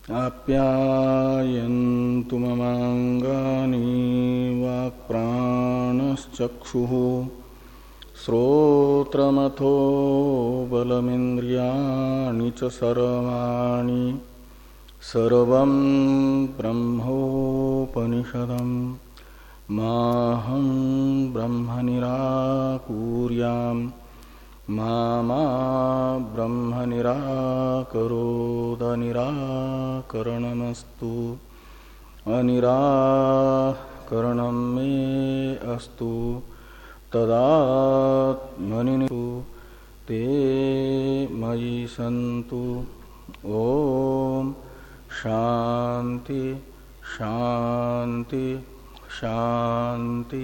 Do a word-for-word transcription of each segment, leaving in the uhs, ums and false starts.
आप्यायन्तु ममाङ्गानि वाक्प्राणश्चक्षुः श्रोत्रमथो बलमिन्द्रियाणि च सर्वाणि सर्वं ब्रह्मोपनिषदम् माहं ब्रह्म निराकुर्याम् मा मा ब्रह्म निराकरोद निराकरणमस्तु अनिराकरणं मे अस्तु तदात्मनिषु ते मयि सन्तु। ओम शांति शांति शांति।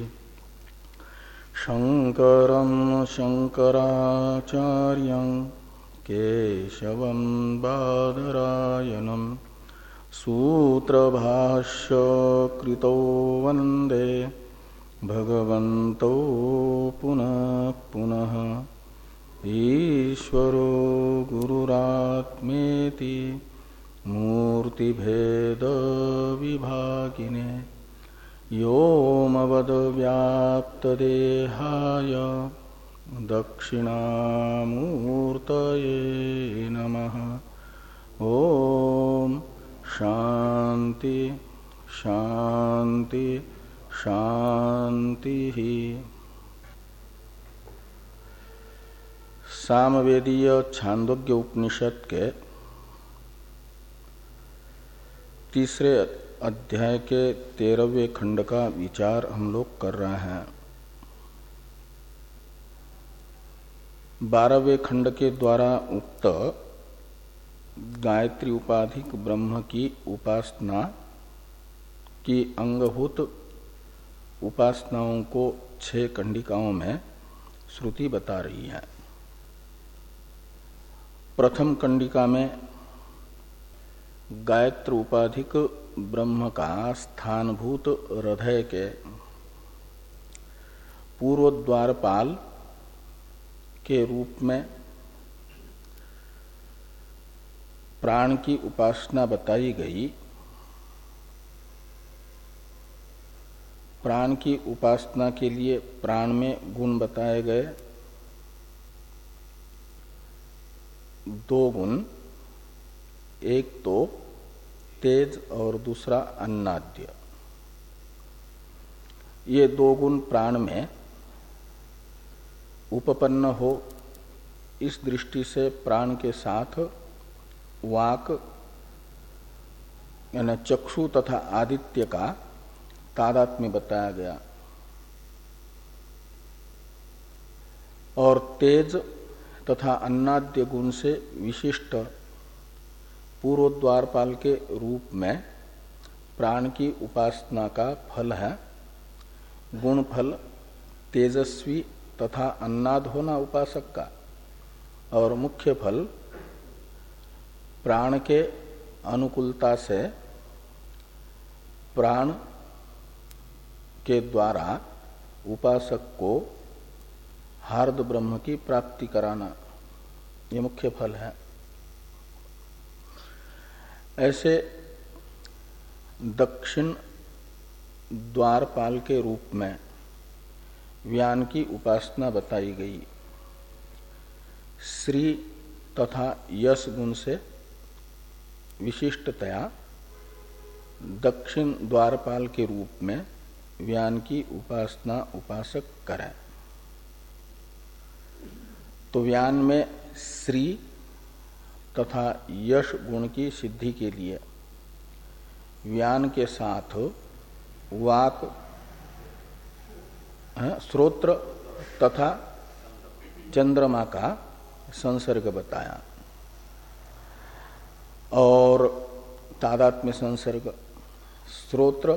शंकरं शंकराचार्यं केशवं बादरायणं सूत्रभाष्य कृतो वन्दे भगवन्तौ पुनः पुनः। ईश्वरो गुरुरात्मेति मूर्तिभेद विभागिने व्योमवद्व्याप्तदेहाय दक्षिणामूर्तये नमः। ओम शांति शांति शांति। सामवेदीय छांदोग्य उपनिषद के तीसरे अध्याय के तेरहवें खंड का विचार हम लोग कर रहे हैं। बारहवें खंड के द्वारा उक्त गायत्री उपाधिक ब्रह्म की उपासना की अंगभूत उपासनाओं को छह कंडिकाओं में श्रुति बता रही है। प्रथम कंडिका में गायत्र उपाधिक ब्रह्म का स्थानभूत हृदय के पूर्व द्वारपाल के रूप में प्राण की उपासना बताई गई। प्राण की उपासना के लिए प्राण में गुण बताए गए, दो गुण, एक तो तेज और दूसरा अन्नाद्य। ये दो गुण प्राण में उपपन्न हो, इस दृष्टि से प्राण के साथ वाक यानी चक्षु तथा आदित्य का तादात्म्य बताया गया। और तेज तथा अन्नाद्य गुण से विशिष्ट पूर्व द्वारपाल के रूप में प्राण की उपासना का फल है गुण फल तेजस्वी तथा अन्नाद होना उपासक का, और मुख्य फल प्राण के अनुकूलता से प्राण के द्वारा उपासक को हार्द ब्रह्म की प्राप्ति कराना, ये मुख्य फल है। ऐसे दक्षिण द्वारपाल के रूप में व्यान की उपासना बताई गई। श्री तथा यश गुण से विशिष्टतया दक्षिण द्वारपाल के रूप में व्यान की उपासना उपासक करे। तो व्यान में श्री तथा यश गुण की सिद्धि के लिए व्यान के साथ वाक, श्रोत्र तथा चंद्रमा का संसर्ग बताया और तादात्म्य संसर्ग। श्रोत्र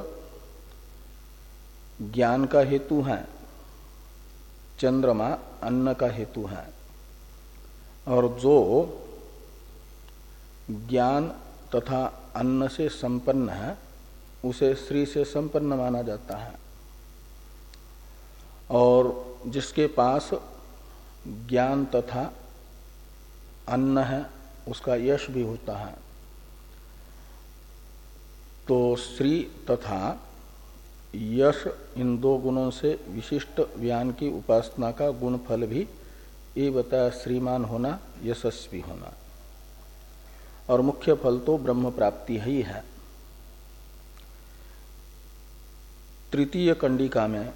ज्ञान का हेतु है, चंद्रमा अन्न का हेतु है, और जो ज्ञान तथा अन्न से संपन्न है उसे श्री से संपन्न माना जाता है, और जिसके पास ज्ञान तथा अन्न है उसका यश भी होता है। तो श्री तथा यश इन दो गुणों से विशिष्ट व्यान की उपासना का गुण फल भी ये बताया, श्रीमान होना, यशस्वी होना, और मुख्य फल तो ब्रह्म प्राप्ति ही है। तृतीय कंडिका में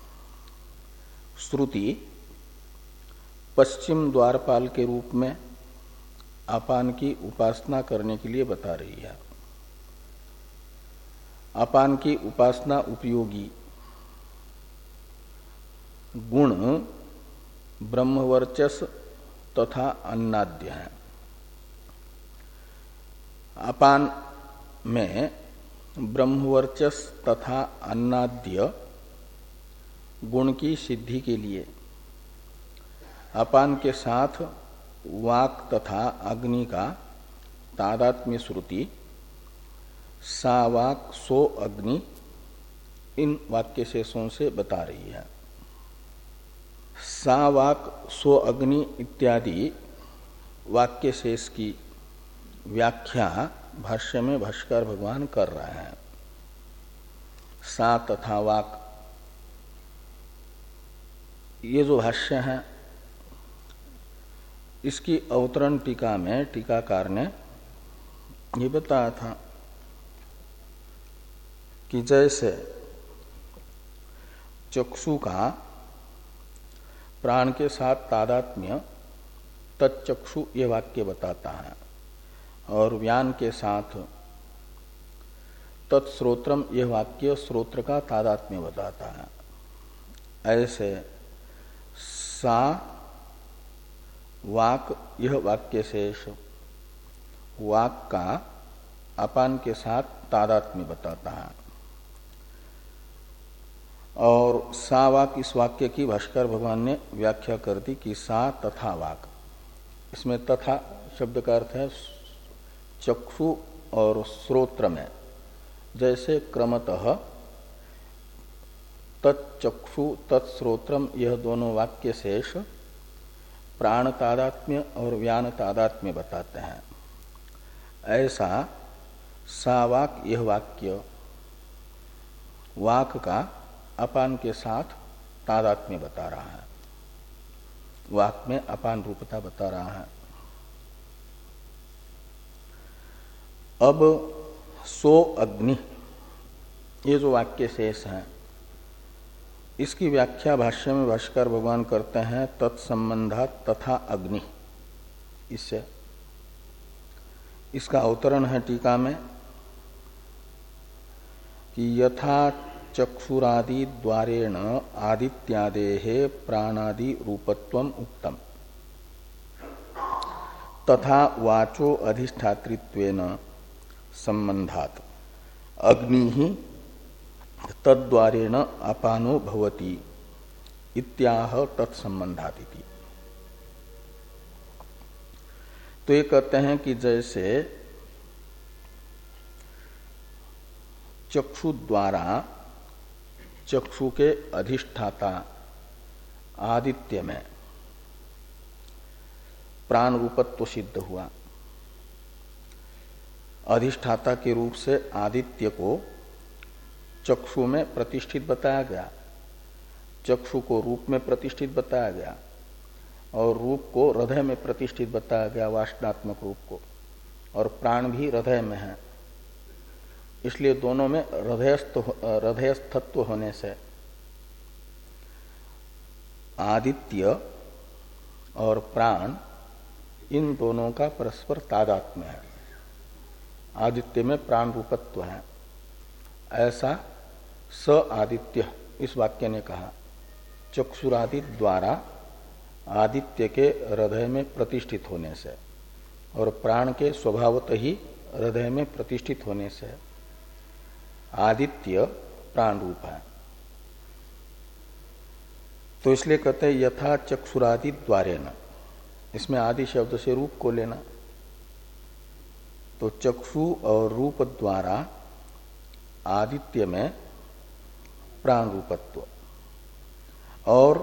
श्रुति पश्चिम द्वारपाल के रूप में अपान की उपासना करने के लिए बता रही है। अपान की उपासना उपयोगी गुण ब्रह्मवर्चस तथा अन्नाद्य है। अपान में ब्रह्मवर्चस तथा अन्नाद्य गुण की सिद्धि के लिए अपान के साथ वाक तथा अग्नि का तादात्म्य श्रुति सा वाक सो अग्नि इन वाक्य शेषों से बता रही है। सा वाक सो अग्नि इत्यादि वाक्य शेष की व्याख्या भाष्य में भाष्कर भगवान कर रहे हैं। सा तथा वाक, ये जो भाष्य है इसकी अवतरण टीका में टीकाकार ने ये बताया था कि जैसे चक्षु का प्राण के साथ तादात्म्य तच्चक्षु ये वाक्य बताता है, और व्यान के साथ तत्श्रोत्रम यह वाक्य श्रोत्र का तादात्म्य बताता है। ऐसे सा वाक यह वाक्य शेष वाक का अपान के साथ तादात्म्य बताता है, और सा वाक इस वाक्य की भाष्कर भगवान ने व्याख्या कर दी कि सा तथा वाक। इसमें तथा शब्द का अर्थ है चक्षु और श्रोत्र में, जैसे क्रमतः तच्चक्षु तत्श्रोत्रम यह दोनों वाक्य शेष प्राण तादात्म्य और व्यान तादात्म्य बताते हैं, ऐसा सा वाक यह वाक्य वाक का अपान के साथ तादात्म्य बता रहा है, वाक में अपान रूपता बता रहा है। अब सो अग्नि ये जो वाक्य शेष है इसकी व्याख्या भाष्य में भाष्कर भगवान करते हैं तत्संबंधात तथा अग्नि। इससे इसका अवतरण है टीका में कि यथा चक्षुरादि द्वारेण आदित्यादेहे प्राणादि रूपत्वम उक्तम तथा वाचो अधिष्ठातृत्वेन संबंधात अग्नि ही तद्वारेण अपानो भवति इत्याह तत्संबंधातिति। तो ये कहते हैं कि जैसे चक्षु द्वारा चक्षु के अधिष्ठाता आदित्य में प्राण रूपत्व सिद्ध हुआ, अधिष्ठाता के रूप से आदित्य को चक्षु में प्रतिष्ठित बताया गया, चक्षु को रूप में प्रतिष्ठित बताया गया और रूप को हृदय में प्रतिष्ठित बताया गया, वासनात्मक रूप को, और प्राण भी हृदय में है। इसलिए दोनों में हृदयस्थ हृदयस्थत्व होने से आदित्य और प्राण इन दोनों का परस्पर तादात्म्य है। आदित्य में प्राण रूपत्व है, ऐसा स आदित्य इस वाक्य ने कहा। चक्षुरादि द्वारा आदित्य के हृदय में प्रतिष्ठित होने से और प्राण के स्वभावत ही हृदय में प्रतिष्ठित होने से आदित्य प्राण रूप है। तो इसलिए कहते हैं यथा चक्षुरादि द्वारेण, इसमें आदि शब्द से रूप को लेना, तो चक्षु और रूप द्वारा आदित्य में प्राण रूपत्व और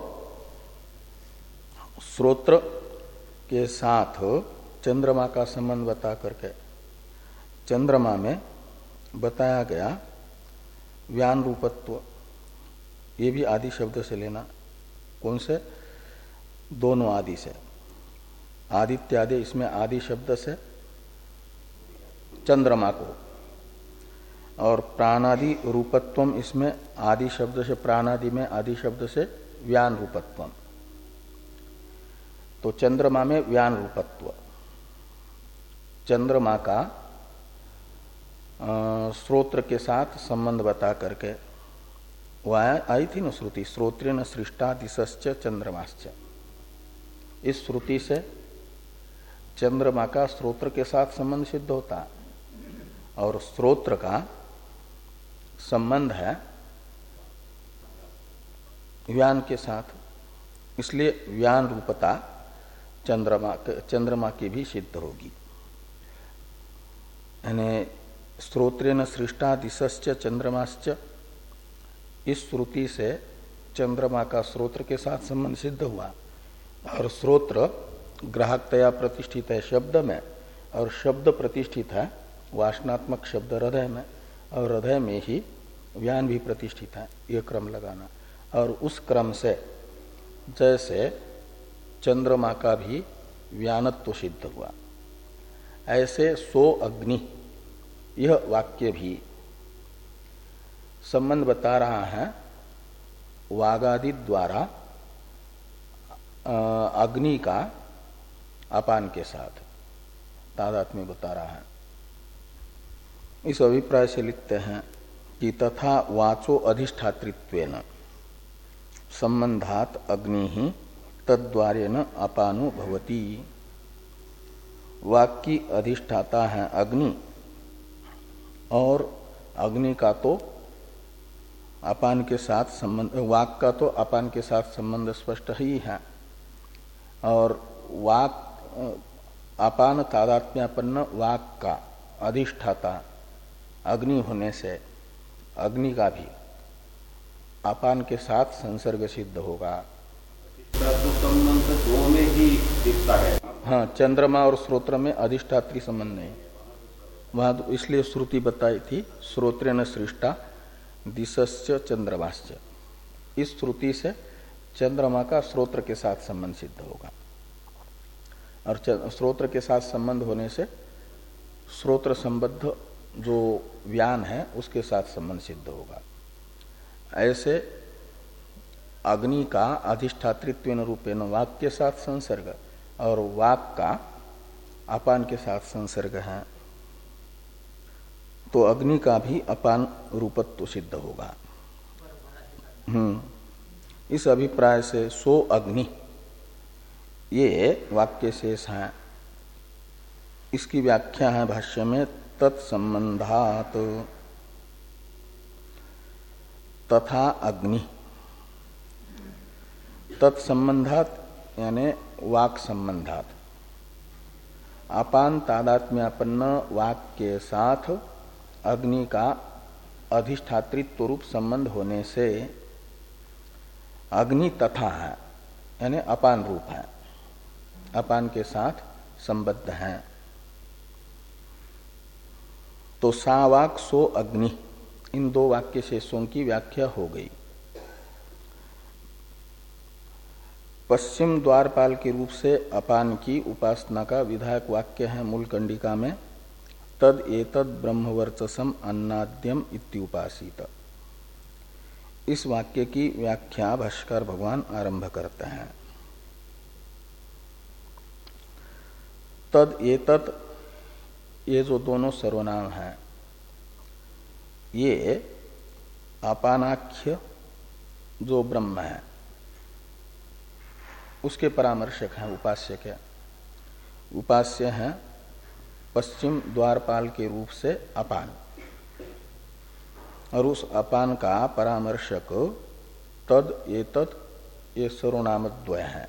श्रोत्र के साथ चंद्रमा का संबंध बता करके चंद्रमा में बताया गया व्यान रूपत्व, ये भी आदि शब्द से लेना। कौन से? दोनों आदि से। आदित्यादि इसमें आदि शब्द से चंद्रमा को, और प्राणादि रूपत्वम इसमें आदि शब्द से, प्राणादि में आदि शब्द से व्यान रूपत्वम। तो चंद्रमा में व्यान रूपत्व, चंद्रमा का स्रोत्र के साथ संबंध बता करके वो आई थी न श्रुति, श्रोत्रेण सृष्टा दिशश्च चंद्रमाश्च। इस श्रुति से चंद्रमा का स्रोत्र के साथ संबंध सिद्ध होता है, और स्रोत्र का संबंध है व्यान के साथ, इसलिए व्यान रूपता चंद्रमा चंद्रमा की भी सिद्ध होगी। यानी स्रोत्रेण सृष्टा दिशश्च चंद्रमाश्च, इस श्रुति से चंद्रमा का स्रोत्र के साथ संबंध सिद्ध हुआ, और स्रोत्र ग्राहकतया प्रतिष्ठित है शब्द में, और शब्द प्रतिष्ठित है वासनात्मक शब्द हृदय में, और हृदय में ही व्यान भी प्रतिष्ठित है। ये क्रम लगाना, और उस क्रम से जैसे चंद्रमा का भी व्यानत्व सिद्ध हुआ, ऐसे सो अग्नि, यह वाक्य भी संबंध बता रहा है वागादि द्वारा अग्नि का अपान के साथ तादात्म्य बता रहा है। इस अभिप्राय से लिखते हैं कि तथा वाचो अधिष्ठातृत्वेन संबंधात अग्नि ही तद्वारेण अपानो भवति। वाक की अधिष्ठाता है अग्नि, और अग्नि का तो अपान के साथ संबंध, वाक का तो अपान के साथ संबंध स्पष्ट ही है, और वाक अपान तादात्म्यापन्न वाक का अधिष्ठाता अग्नि होने से अग्नि का भी अपान के साथ संसर्ग सिद्ध होगा। तो संबंध दो में ही दिखता है। हाँ, चंद्रमा और स्रोत्र में अधिष्ठात्री संबंध नहीं, वहां तो इसलिए श्रुति बताई थी श्रोत्रेण सृष्टा दिशश्च चंद्रमाश्च। इस श्रुति से चंद्रमा का स्रोत्र के साथ संबंध सिद्ध होगा, और स्रोत्र के साथ संबंध होने से स्रोत्र संबद्ध जो व्यान है उसके साथ संबंध सिद्ध होगा। ऐसे अग्नि का अधिष्ठातृत्व रूपेण वाक के साथ संसर्ग, और वाक का अपान के साथ संसर्ग है, तो अग्नि का भी अपान रूपत्व सिद्ध होगा। हम्म इस अभिप्राय से सो अग्नि, ये वाक्य शेष है। इसकी व्याख्या है भाष्य में तत्संबंधात तथा अग्नि। तत्संबंधात यानी वाक संबंधात, अपान तादात्म्यापन्न वाक के साथ अग्नि का अधिष्ठातृत्व रूप संबंध होने से अग्नि तथा है, यानी अपान रूप है, अपान के साथ संबद्ध है। तो सा वाक सो अग्नि, इन दो वाक्य शेषों की व्याख्या हो गई। पश्चिम द्वारपाल के रूप से अपान की उपासना का विधायक वाक्य है मूल कंडिका में, तद एतद ब्रह्मवर्चसम अन्नाद्यम इत्युपासित। इस वाक्य की व्याख्या भाष्कर भगवान आरंभ करते हैं। तद एतद, ये जो दोनों सर्वनाम हैं, ये अपानाख्य जो ब्रह्म है उसके परामर्शक हैं, उपास्य के उपास्य हैं पश्चिम द्वारपाल के रूप से अपान, और उस अपान का परामर्शक तद एतद, ये सर्वनामद्वय है।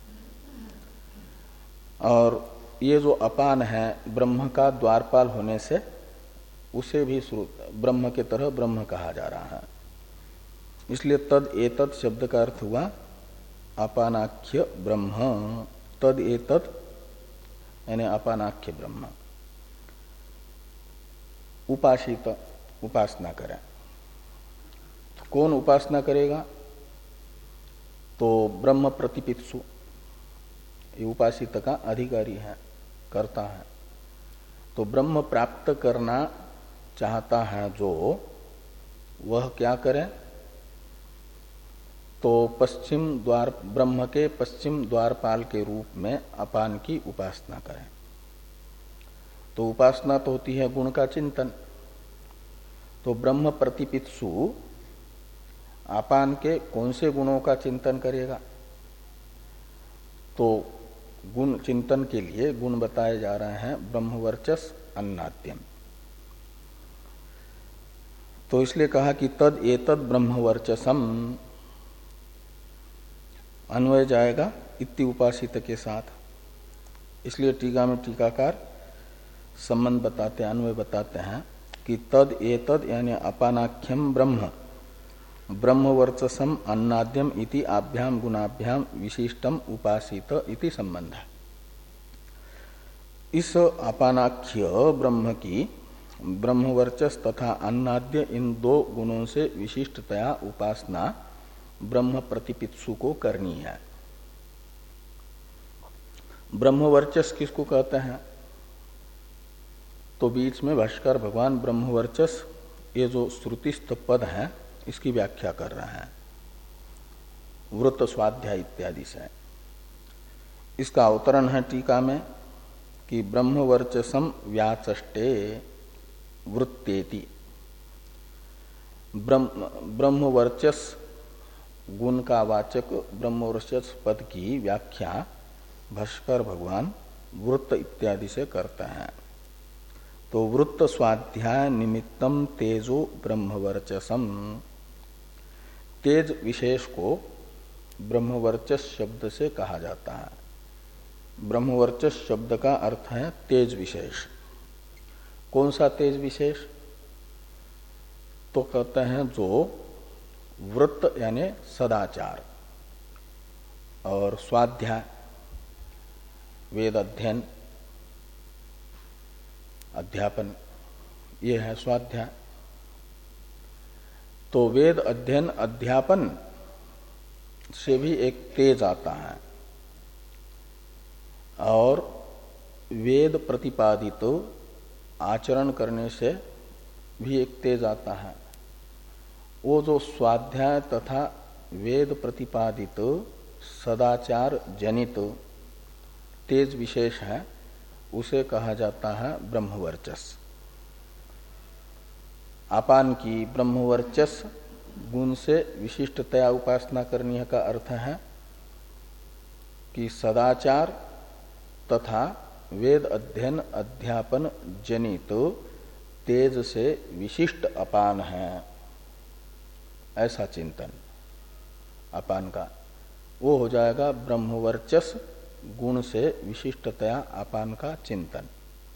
और ये जो अपान है ब्रह्म का द्वारपाल होने से उसे भी ब्रह्म के तरह ब्रह्म कहा जा रहा है, इसलिए तद एतद शब्द का अर्थ हुआ अपानाख्य ब्रह्म। तद एतद यानी अपानाख्य ब्रह्म। उपासित उपासना करें। तो कौन उपासना करेगा? तो ब्रह्म प्रतिपित्सु, ये उपासित का अधिकारी है, करता है। तो ब्रह्म प्राप्त करना चाहता है जो, वह क्या करे? तो पश्चिम द्वार, ब्रह्म के पश्चिम द्वारपाल के रूप में अपान की उपासना करें। तो उपासना तो होती है गुण का चिंतन। तो ब्रह्म प्रतिपित्सु अपान के कौन से गुणों का चिंतन करेगा? तो गुण चिंतन के लिए गुण बताए जा रहे हैं ब्रह्मवर्चस अन्नाद्यम। तो इसलिए कहा कि तद एतद ब्रह्मवर्चसम, अन्वय जाएगा इति उपासित के साथ। इसलिए टीका में टीकाकार संबंध बताते, अन्वय बताते हैं कि तद एतद यानी अपानाख्यम ब्रह्म ब्रह्मवर्चसम अन्नाद्यम इति आभ्याम गुणाभ्याम विशिष्टम उपासित इति संबंध है। इस अपानाख्य ब्रह्म की ब्रह्मवर्चस तथा अन्नाद्य इन दो गुणों से विशिष्टतया उपासना ब्रह्म प्रतिपित्सु को करनी है। ब्रह्मवर्चस किसको कहते हैं? तो बीच में भाष्कर भगवान ब्रह्मवर्चस, ये जो श्रुतिस्थ पद है, इसकी व्याख्या कर रहे हैं वृत्त स्वाध्याय इत्यादि से। इसका अवतरण है टीका में कि ब्रह्मवर्चसम व्याचष्टे वृत्तेति। ब्रह्म ब्रह्मवर्चस गुण का वाचक ब्रह्मवर्चस पद की व्याख्या भाष्कर भगवान वृत्त इत्यादि से करते हैं। तो वृत्त स्वाध्याय निमित्तम तेजो ब्रह्मवर्चसम, तेज विशेष को ब्रह्मवर्चस शब्द से कहा जाता है। ब्रह्मवर्चस शब्द का अर्थ है तेज विशेष। कौन सा तेज विशेष? तो कहते हैं जो वृत्त यानी सदाचार और स्वाध्याय वेद अध्ययन अध्यापन, ये है स्वाध्याय। तो वेद अध्ययन अध्यापन से भी एक तेज आता है और वेद प्रतिपादित आचरण करने से भी एक तेज आता है। वो जो स्वाध्याय तथा वेद प्रतिपादित सदाचार जनित तेज विशेष है, उसे कहा जाता है ब्रह्मवर्चस। अपान की ब्रह्मवर्चस गुण से विशिष्टतया उपासना करनी है का अर्थ है कि सदाचार तथा वेद अध्ययन अध्यापन जनित तेज से विशिष्ट अपान है, ऐसा चिंतन अपान का, वो हो जाएगा ब्रह्मवर्चस गुण से विशिष्टतया अपान का चिंतन।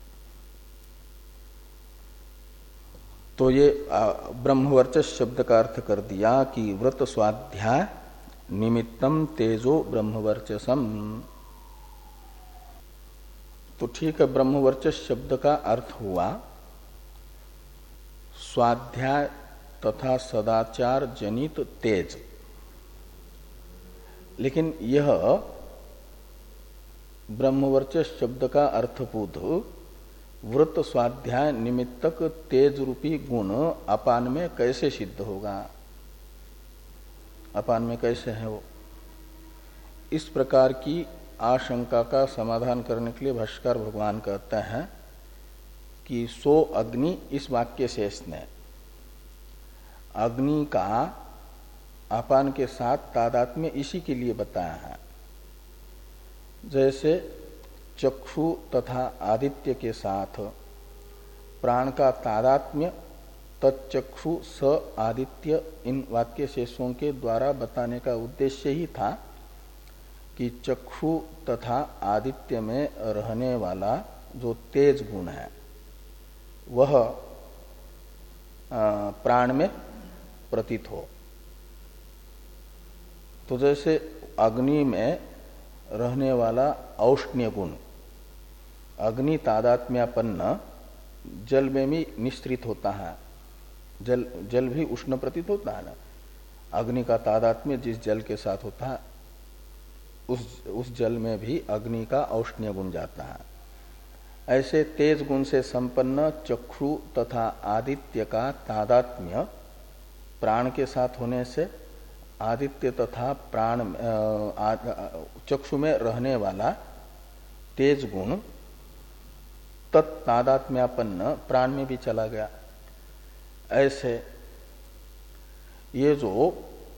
तो ये ब्रह्मवर्चस शब्द का अर्थ कर दिया कि व्रत स्वाध्याय निमित्तम तेजो ब्रह्मवर्चसम। तो ठीक है, ब्रह्मवर्चस शब्द का अर्थ हुआ स्वाध्याय तथा सदाचार जनित तेज। लेकिन यह ब्रह्मवर्चस शब्द का अर्थभूत वृत्त स्वाध्याय निमित्तक तेज रूपी गुण अपान में कैसे सिद्ध होगा? अपान में कैसे है वो? इस प्रकार की आशंका का समाधान करने के लिए भाष्यकार भगवान कहते हैं कि सो अग्नि, इस वाक्य शेष ने अग्नि का अपान के साथ तादात्म्य इसी के लिए बताया है। जैसे चक्षु तथा आदित्य के साथ प्राण का तादात्म्य तच्चक्षु स आदित्य, इन वाक्य शेषों के द्वारा बताने का उद्देश्य ही था कि चक्षु तथा आदित्य में रहने वाला जो तेज गुण है वह प्राण में प्रतीत हो। तो जैसे अग्नि में रहने वाला औष्ण्य गुण अग्नि तादात्म्यापन्न जल में भी निश्रित होता है, जल जल भी उष्ण प्रतीत होता है ना, अग्नि का तादात्म्य जिस जल के साथ होता है उस उस जल में भी अग्नि का औष्ण्य गुण जाता है। ऐसे तेज गुण से संपन्न चक्षु तथा आदित्य का तादात्म्य प्राण के साथ होने से आदित्य तथा प्राण चक्षु में रहने वाला तेज गुण तत्तादात्म्यापन्न प्राण में भी चला गया। ऐसे ये जो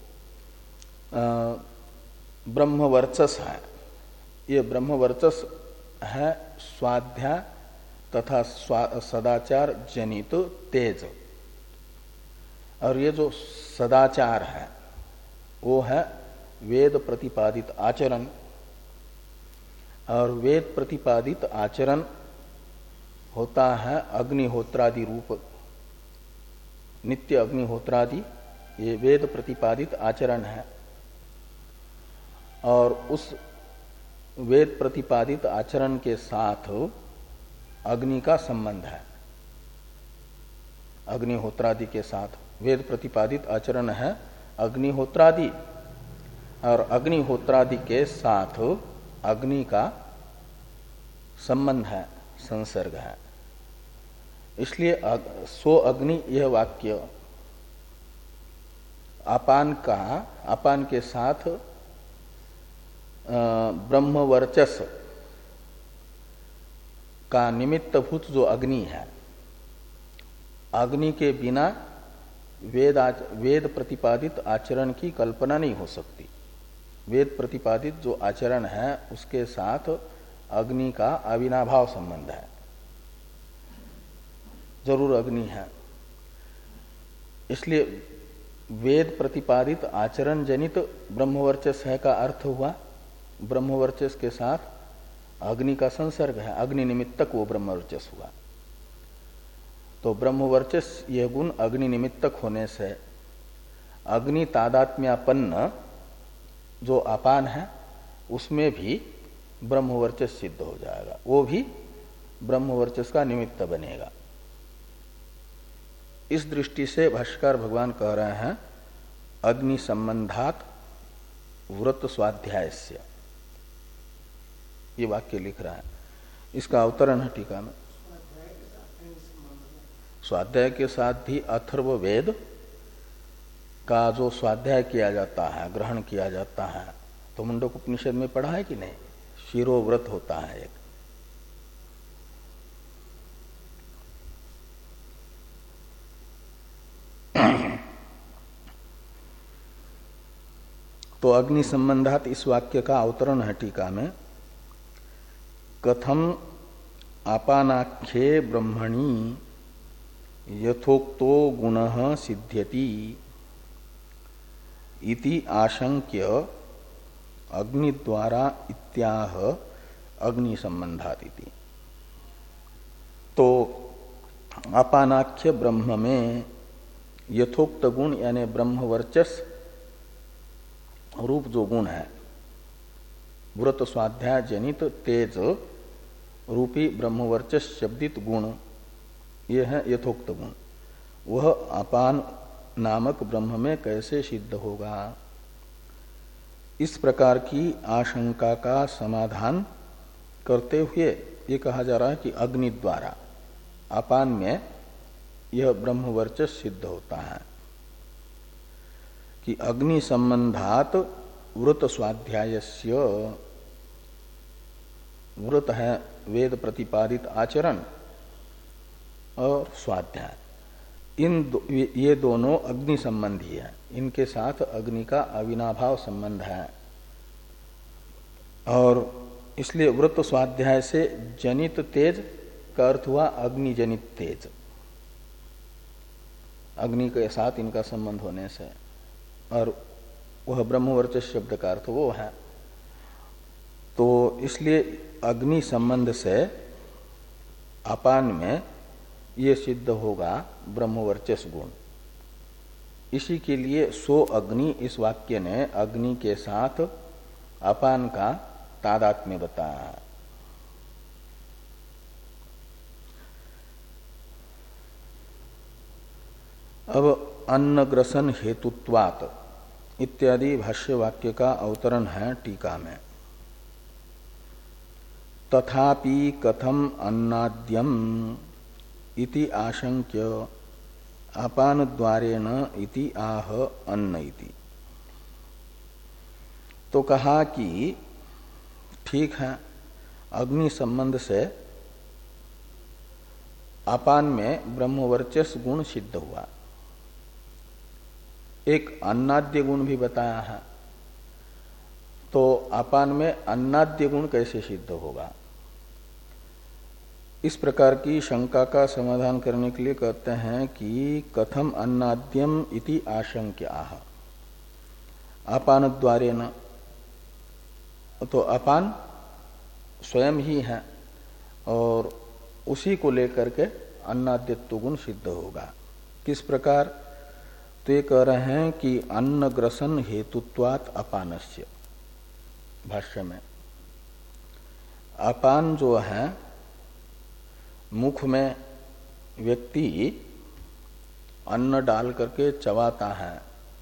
ब्रह्मवर्चस है, ये ब्रह्मवर्चस है स्वाध्याय तथा सदाचार जनित तेज, और ये जो सदाचार है वो है वेद प्रतिपादित आचरण, और वेद प्रतिपादित आचरण होता है अग्निहोत्रादि रूप, नित्य अग्निहोत्रादि ये वेद प्रतिपादित आचरण है। और उस वेद प्रतिपादित आचरण के साथ अग्नि का संबंध है, अग्निहोत्रादि के साथ वेद प्रतिपादित आचरण है अग्निहोत्रादि, और अग्निहोत्रादि के साथ अग्नि का संबंध है, संसर्ग है। इसलिए सो अग्नि यह वाक्य अपान का अपान के साथ ब्रह्मवर्चस का निमित्तभूत जो अग्नि है, अग्नि के बिना वेद वेद प्रतिपादित आचरण की कल्पना नहीं हो सकती। वेद प्रतिपादित जो आचरण है उसके साथ अग्नि का अविनाभाव संबंध है, जरूर अग्नि है। इसलिए वेद प्रतिपादित आचरण जनित ब्रह्मवर्चस है का अर्थ हुआ ब्रह्मवर्चस के साथ अग्नि का संसर्ग है, अग्नि निमित्तक वो ब्रह्मवर्चस हुआ। तो ब्रह्मवर्चस यह गुण अग्नि निमित्तक होने से अग्नि तादात्म्यापन्न जो अपान है उसमें भी ब्रह्मवर्चस सिद्ध हो जाएगा, वो भी ब्रह्मवर्चस का निमित्त बनेगा। इस दृष्टि से भाष्यकार भगवान कह रहे हैं अग्नि संबंधात व्रत स्वाध्यायस्य, ये वाक्य लिख रहा है। इसका अवतरण है टीका में, स्वाध्याय के साथ भी अथर्व वेद का जो स्वाध्याय किया जाता है, ग्रहण किया जाता है, तो मुंडक उपनिषद में पढ़ा है कि नहीं, शिरोव्रत होता है एक। तो अग्नि संबंधात इस वाक्य का अवतरण है टीका में, कथम आपानाख्ये ब्रह्मणि यथोक्तो गुणः सिद्ध्यति इति आशंक्य अग्निद्वारा इत्याह अग्नि संबंधात इति। तो आपानाख्य ब्रह्म में यथोक्त गुण यानी ब्रह्मवर्चस रूप जो गुण है, व्रत स्वाध्याय जनित तेज रूपी ब्रह्मवर्चस शब्दित गुण, ये है यथोक्त गुण। वह अपान नामक ब्रह्म में कैसे सिद्ध होगा, इस प्रकार की आशंका का समाधान करते हुए ये कहा जा रहा है कि अग्नि द्वारा अपान में यह ब्रह्मवर्चस सिद्ध होता है, कि अग्नि संबंधात व्रत स्वाध्यायस्य, व्रत है वेद प्रतिपादित आचरण और स्वाध्याय, इन दो, ये दोनों अग्नि संबंधी है, इनके साथ अग्नि का अविनाभाव संबंध है। और इसलिए व्रत स्वाध्याय से जनित तेज का अर्थ हुआ अग्नि जनित तेज, अग्नि के साथ इनका संबंध होने से, और वह ब्रह्मवर्चस शब्द का अर्थ वो है। तो इसलिए अग्नि संबंध से अपान में ये सिद्ध होगा ब्रह्मवर्चस गुण। इसी के लिए सो अग्नि इस वाक्य ने अग्नि के साथ अपान का तादात्म्य बताया है। अब अन्नग्रसन हेतुत्वात् इत्यादि भाष्य वाक्य का अवतरण है टीका में। तथापि कथम अन्नाद्यम इति आशंक्य अपान द्वारेण इति आह अन्न इति। तो कहा कि ठीक है, अग्नि संबंध से अपान में ब्रह्मवर्चस गुण सिद्ध हुआ, एक अन्नाद्य गुण भी बताया है, तो अपान में अन्नाद्य गुण कैसे सिद्ध होगा? इस प्रकार की शंका का समाधान करने के लिए कहते हैं कि कथम अन्नाद्यम इति आशंक्य आह, अपान द्वारे न, तो अपान स्वयं ही है और उसी को लेकर के अन्नाद्यत्व गुण सिद्ध होगा। किस प्रकार? तो ये कह रहे हैं कि अन्नग्रसन हेतुत्वात् अपानस्य, भाष्य में अपान जो है, मुख में व्यक्ति अन्न डाल करके चबाता है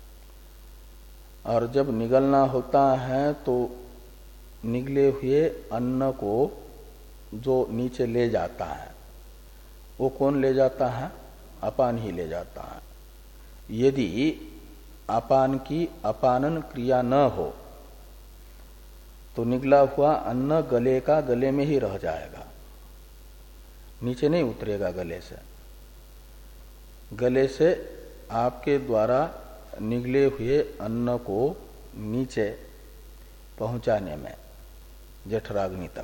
और जब निगलना होता है तो निगले हुए अन्न को जो नीचे ले जाता है वो कौन ले जाता है? अपान ही ले जाता है। यदि अपान की अपानन क्रिया न हो तो निगला हुआ अन्न गले का गले में ही रह जाएगा, नीचे नहीं उतरेगा गले से। गले से आपके द्वारा निगले हुए अन्न को नीचे पहुंचाने में जठराग्नि तक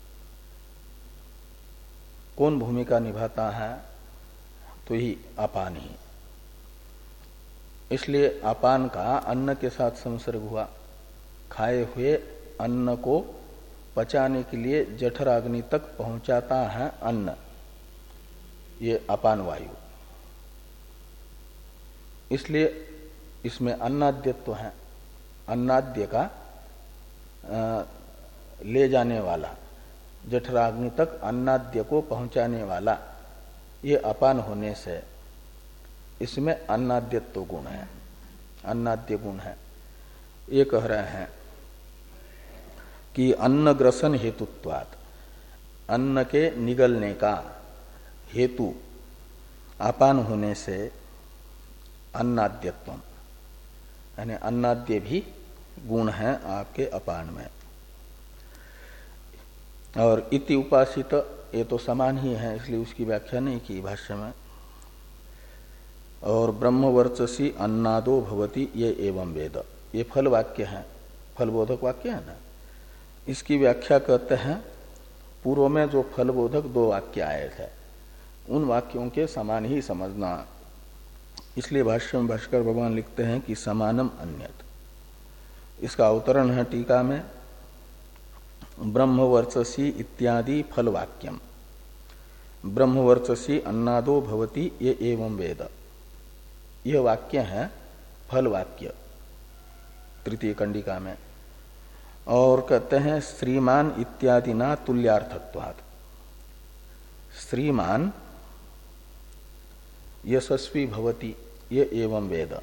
कौन भूमिका निभाता है? तो ही अपान ही। इसलिए अपान का अन्न के साथ संसर्ग हुआ, खाए हुए अन्न को पचाने के लिए जठराग्नि तक पहुंचाता है अन्न, ये अपान वायु। इसलिए इसमें अन्नाद्यत्व है, अन्नाद्य का आ, ले जाने वाला, जठराग्नि तक अन्नाद्य को पहुंचाने वाला, ये अपान होने से इसमें अन्नाद्यत्व गुण है, अन्नाद्य गुण है। ये कह रहे हैं कि अन्नग्रसन हेतुत्वात्, अन्न के निगलने का हेतु अपान होने से अन्नाद्यत्व, यानी अन्नाद्य भी गुण है आपके अपान में। और इति उपासित, ये तो समान ही है, इसलिए उसकी व्याख्या नहीं की भाष्य में। और ब्रह्मवर्चसी अन्नादो भवति ये एवं वेद, ये फल वाक्य है, फलबोधक वाक्य है ना। इसकी व्याख्या कहते हैं पूर्व में जो फलबोधक दो वाक्य आए थे उन वाक्यों के समान ही समझना। इसलिए भाष्य में भाष्कर भगवान लिखते हैं कि समानम अन्यत। इसका अवतरण है टीका में, ब्रह्मवर्चसी इत्यादि फल वाक्यम, ब्रह्मवर्चसी अन्नादो भवति ये एवं वेद, यह वाक्य है फल वाक्य तृतीय कंडिका में। और कहते हैं श्रीमान इत्यादि ना तुल्यार्थत्वात्, श्रीमान यशस्वी भवति ये एवं वेद,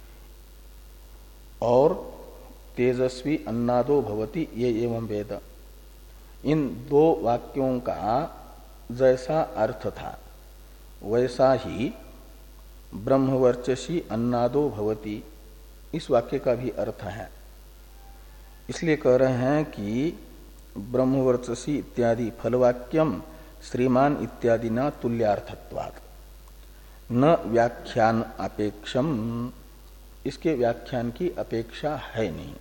और तेजस्वी अन्नादो भवति ये एवं वेद। इन दो वाक्यों का जैसा अर्थ था वैसा ही ब्रह्मवर्चसी अन्नादो भवति इस वाक्य का भी अर्थ है। इसलिए कह रहे हैं कि ब्रह्मवर्चसी इत्यादि फलवाक्यम श्रीमान इत्यादि न तुल्यार्थत्वात् न व्याख्यान अपेक्षम, इसके व्याख्यान की अपेक्षा है नहीं।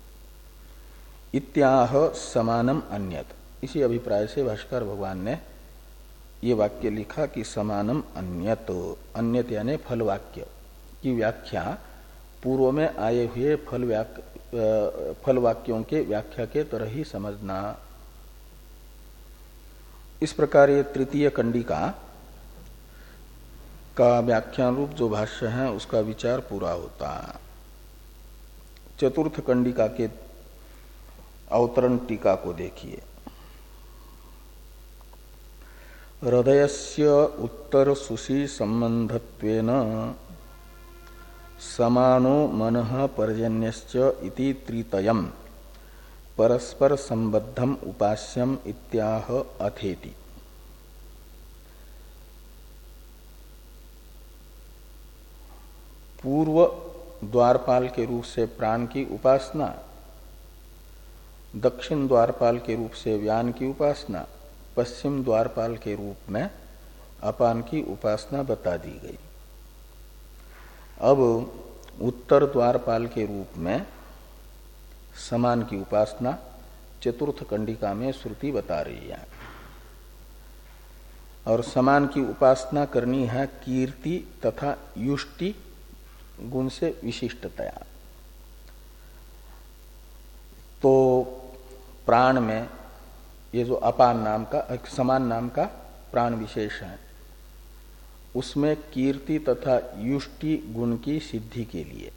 इत्याह समानम अन्यत, इसी अभिप्राय से भाष्कर भगवान ने ये वाक्य लिखा कि समानम अन्यत, अन्यत यानी फल वाक्य की व्याख्या पूर्व में आए हुए फल वाक्य फल वाक्यों के व्याख्या के तरह ही समझना। इस प्रकार ये तृतीय कंडिका का व्याख्यान रूप जो भाष्य है उसका विचार पूरा होता है। चतुर्थ कंडिका के अवतरण टीका को देखिए। हृदयस्य उत्तर सुषि संबंधत्वेन समानो मनः पर्जन्यश्च इति त्रितयम् परस्पर संबद्धम उपास्यम इत्याह अथेति। पूर्व द्वारपाल के रूप से प्राण की उपासना, दक्षिण द्वारपाल के रूप से व्यान की उपासना, पश्चिम द्वारपाल के रूप में अपान की उपासना बता दी गई। अब उत्तर द्वारपाल के रूप में समान की उपासना चतुर्थ कंडिका में श्रुति बता रही है। और समान की उपासना करनी है कीर्ति तथा युष्टि गुण से विशिष्टतया। तो प्राण में ये जो अपान नाम का, समान नाम का प्राण विशेष है, उसमें कीर्ति तथा युष्टि गुण की सिद्धि के लिए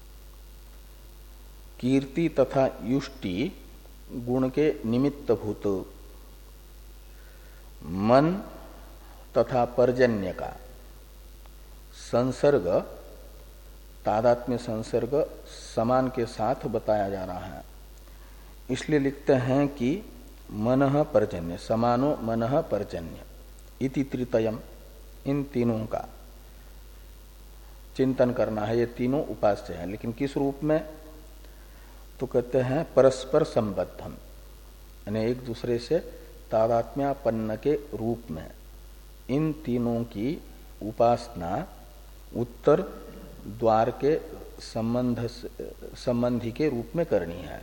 कीर्ति तथा युष्टि गुण के निमित्तभूत मन तथा पर्जन्य का संसर्ग, तादात्म्य संसर्ग समान के साथ बताया जा रहा है। इसलिए लिखते हैं कि मनः पर्जन्य, समानो मनः पर्जन्य इति त्रितयम्, इन तीनों का चिंतन करना है। ये तीनों उपास्य हैं, लेकिन किस रूप में? तो कहते हैं परस्पर संबद्धम, यानी एक दूसरे से तादात्म्यापन्न के रूप में इन तीनों की उपासना उत्तर द्वार के संबंध संबंधी के रूप में करनी है।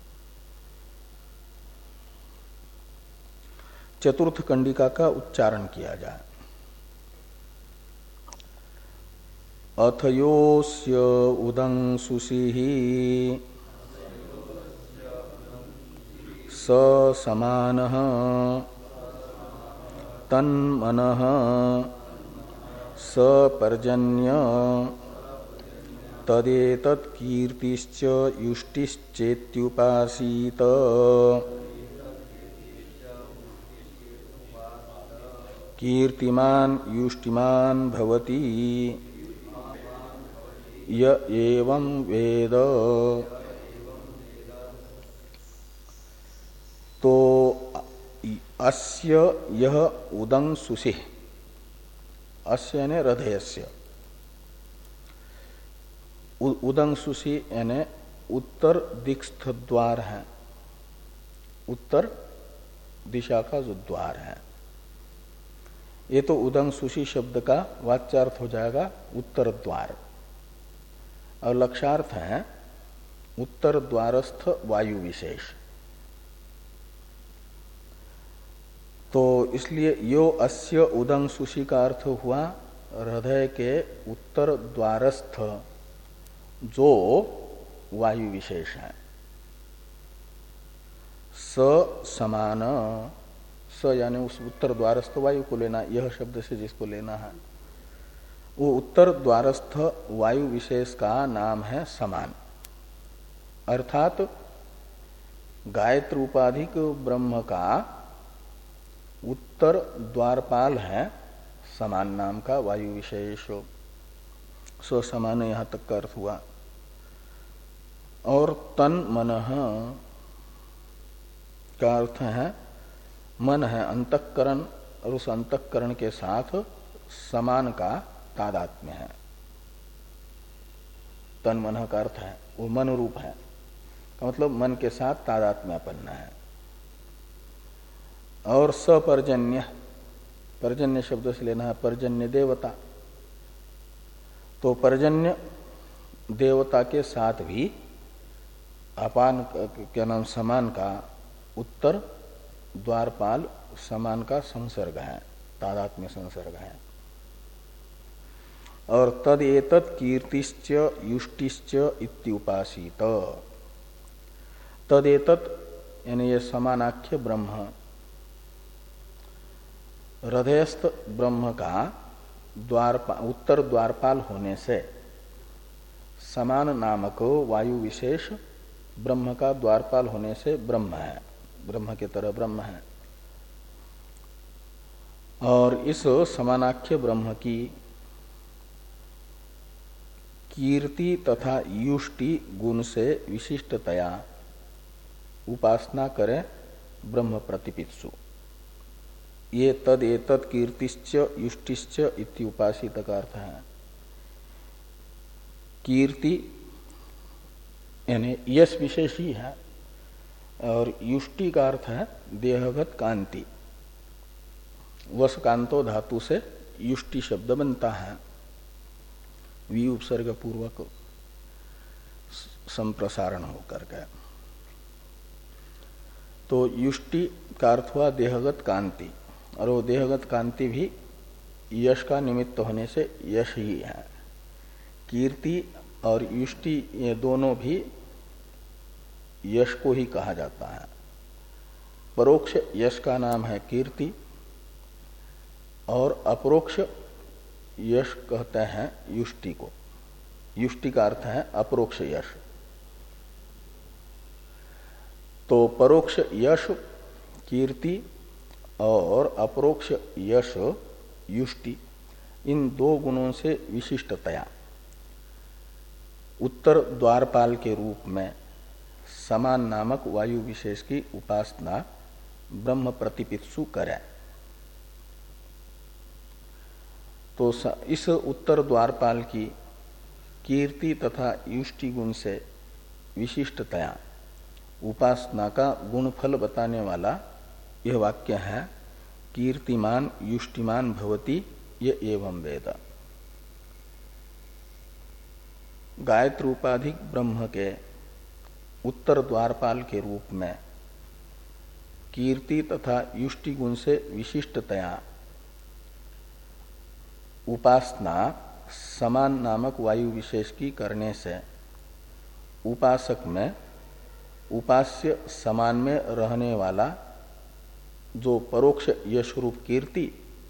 चतुर्थ कंडिका का उच्चारण किया जाए। अथयोस्य उदं सुषिः स समानः तन्मनः स पर्जन्य तदेतत् कीर्तिश्च युष्टिश्चेत्युपासीत कीर्तिमान युष्टिमान भवति य एवं वेद। तो अस्य यह उदं सुषिः, अस्य यानी हृदयस्य, उदं सुषि यानी उत्तर दिक्स्थ द्वार है, उत्तर दिशा का जो द्वार है। ये तो उदं सुषि शब्द का वाच्यार्थ हो जाएगा उत्तर द्वार, और लक्षार्थ है उत्तर द्वारस्थ वायु विशेष। तो इसलिए यो अस्य उदं सुषि का अर्थ हुआ हृदय के उत्तर द्वारस्थ जो वायु विशेष है। स समान, स यानी उस उत्तर द्वारस्थ वायु को लेना, यह शब्द से जिसको लेना है वो उत्तर द्वारस्थ वायु विशेष का नाम है समान। अर्थात गायत्री उपाधिक ब्रह्म का उत्तर द्वारपाल है समान नाम का वायु विशेष। सो समान यहां तक का अर्थ हुआ। और तन मनः का अर्थ है मन है अंतःकरण, और उस अंतःकरण के साथ समान का तादात्म्य है। तन मनः का अर्थ है वो मन रूप है, का मतलब मन के साथ तादात्म्यापन्न है। और सपर्जन्य, पर्जन्य शब्द से लेना है पर्जन्य देवता। तो पर्जन्य देवता के साथ भी अपान क्या नाम समान का उत्तर द्वारपाल समान का संसर्ग है, तादात्म्य संसर्ग है। और तद एतत् कीर्तिश्च युष्टिश्च इत्युपासित। तद एतत् यानी ये समानाख्य ब्रह्म, हृदयस्थ ब्रह्म का द्वारपाल उत्तर द्वारपाल होने से समान नामक वायु विशेष ब्रह्म का द्वारपाल होने से ब्रह्म है, ब्रह्म के तरह ब्रह्म है। और इस समानाख्य ब्रह्म की कीर्ति तथा युष्टि गुण से विशिष्टतया उपासना करें ब्रह्म प्रतिपित्सु। ये तद एतद कीर्तिश्च युष्टिश्च इति उपासित का अर्थ है। कीर्ति यानी यश विशेष ही है और युष्टि का अर्थ है देहगत कांति। वस कांतो धातु से युष्टि शब्द बनता है, वी उपसर्ग पूर्वक संप्रसारण होकर के। तो युष्टि का अर्थ हुआ देहगत कांति, और वो देहगत कांति भी यश का निमित्त होने से यश ही है। कीर्ति और युष्टि ये दोनों भी यश को ही कहा जाता है। परोक्ष यश का नाम है कीर्ति और अपरोक्ष यश कहते हैं युष्टि को। युष्टि का अर्थ है अपरोक्ष यश। तो परोक्ष यश कीर्ति और अपरोक्ष यश युष्टि, इन दो गुणों से विशिष्टतया उत्तर द्वारपाल के रूप में समान नामक वायु विशेष की उपासना ब्रह्म प्रतिपित्सु करें। तो इस उत्तर द्वारपाल की कीर्ति तथा युष्टि गुण से विशिष्टतया उपासना का गुणफल बताने वाला यह वाक्य है, कीर्तिमान युष्टिमान भवति ये एवं वेद। गायत्री उपाधिक ब्रह्म के उत्तर द्वारपाल के रूप में कीर्ति तथा युष्टि गुण से विशिष्टतया उपासना समान नामक वायु विशेष की करने से उपासक में उपास्य समान में रहने वाला जो परोक्ष यश रूप कीर्ति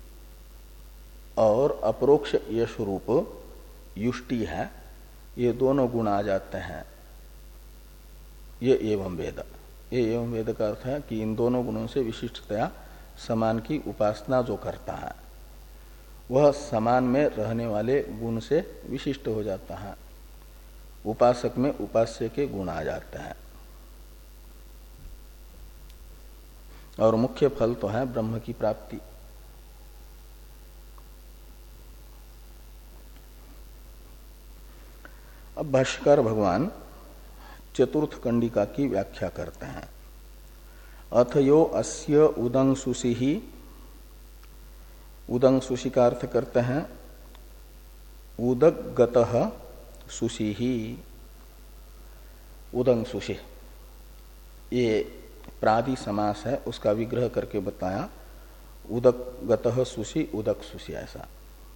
और अपरोक्ष यश रूप युष्टि है, ये दोनों गुण आ जाते हैं। ये एवं वेद, ये एवं वेद का अर्थ है कि इन दोनों गुणों से विशिष्टतया समान की उपासना जो करता है वह समान में रहने वाले गुण से विशिष्ट हो जाता है। उपासक में उपास्य के गुण आ जाते हैं और मुख्य फल तो है ब्रह्म की प्राप्ति। अब भाष्यकार भगवान चतुर्थ कंडिका की व्याख्या करते हैं। अथ यो अस्य उदंग सुषि ही, उदंग सुषि का अर्थ करते हैं उदक गतः सुषि ही। उदंग सुषि ये प्रादि समास है, उसका विग्रह करके बताया उदक गतः सुषि उदक सुषि। ऐसा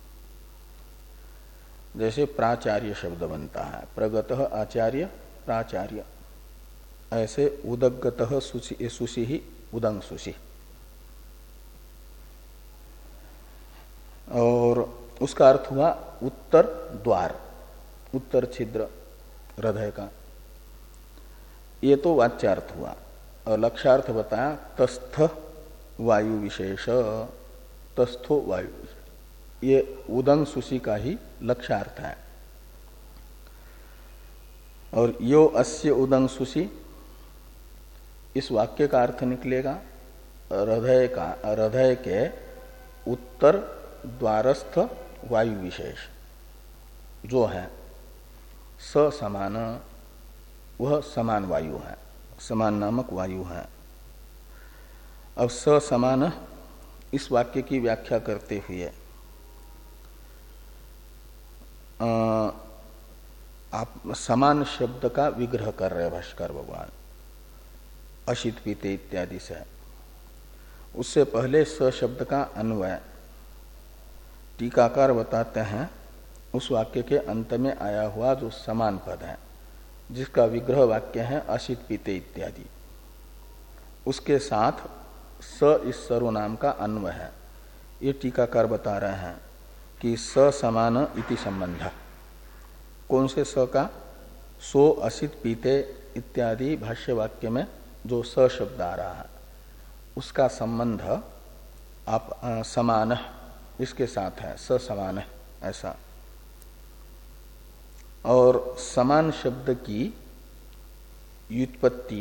जैसे प्राचार्य शब्द बनता है, प्रगतः आचार्य प्राचार्य, ऐसे उदगतः सुषि सुषि ही उदंग सुषि। और उसका अर्थ हुआ उत्तर द्वार, उत्तर छिद्र हृदय का। ये तो वाच्यार्थ हुआ। और लक्ष्यार्थ बताया तस्थ वायु विशेष, तस्थो वायु विशेष, ये उदंग सुषि का ही लक्ष्यार्थ है। और यो अस्य उदंग सुषि, इस वाक्य का अर्थ निकलेगा हृदय का, हृदय के उत्तर द्वारस्थ वायु विशेष जो है स समान, वह समान वायु है, समान नामक वायु है। अब स समान इस वाक्य की व्याख्या करते हुए आप समान शब्द का विग्रह कर रहे भाष्कर भगवान अशित पीते इत्यादि से। उससे पहले स शब्द का अन्वय टीकाकार बताते हैं उस वाक्य के अंत में आया हुआ जो समान पद है, जिसका विग्रह वाक्य है अशित पीते इत्यादि, उसके साथ स इस सर्वनाम का अन्वय है। ये टीकाकार बता रहे हैं कि स समान इति संबंध। कौन से स का? सो असित पीते इत्यादि भाष्य वाक्य में जो स शब्द आ रहा है उसका संबंध आप आ, समान इसके साथ है, स समान ऐसा। और समान शब्द की व्युत्पत्ति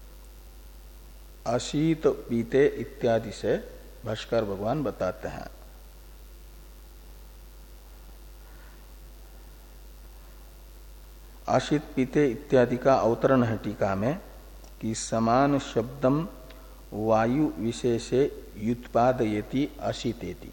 अशीत पीते इत्यादि से भाष्कर भगवान बताते हैं। आशित पीते इत्यादि का अवतरण है टीका में कि समान शब्दम वायु विशेषे युत्पादयति अशितेति।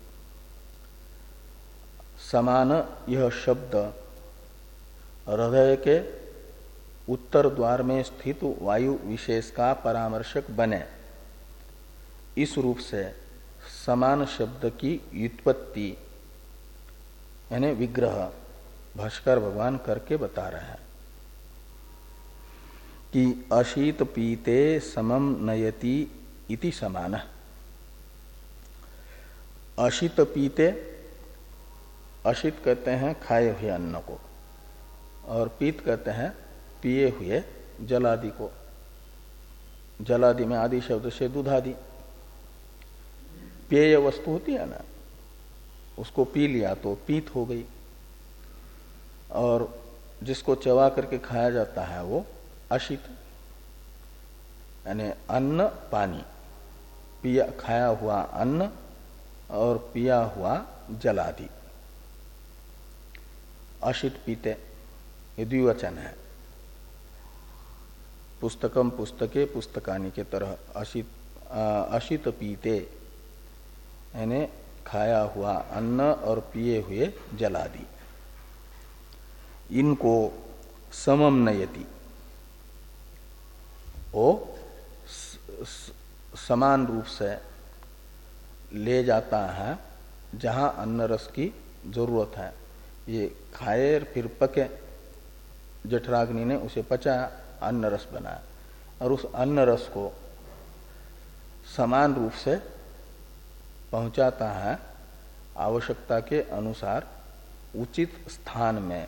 समान यह शब्द हृदय के उत्तर द्वार में स्थित वायु विशेष का परामर्शक बने, इस रूप से समान शब्द की व्युत्पत्ति यानी विग्रह भाष्कर भगवान करके बता रहे हैं कि अशीत पीते समम नयति इति समान। अशीत पीते, अशीत कहते हैं खाए हुए अन्न को, और पीत कहते हैं पिए हुए जलादि को। जलादि में आदि शब्द से दूधादि पेय वस्तु होती है ना, उसको पी लिया तो पीत हो गई, और जिसको चबा करके खाया जाता है वो अशीत, यानी अन्न पानी, पिया खाया हुआ अन्न और पिया हुआ जलादि, अशीत पीते, ये द्विवचन है। पुस्तकम पुस्तके पुस्तकानि के तरह अशीत अशीत पीते यानी खाया हुआ अन्न और पिए हुए जलादि, इनको समम नयति, वो समान रूप से ले जाता है जहां अन्न रस की जरूरत है। ये खाए फिर पके, जठराग्नि ने उसे पचाया, अन्न रस बनाया, और उस अन्न रस को समान रूप से पहुंचाता है आवश्यकता के अनुसार उचित स्थान में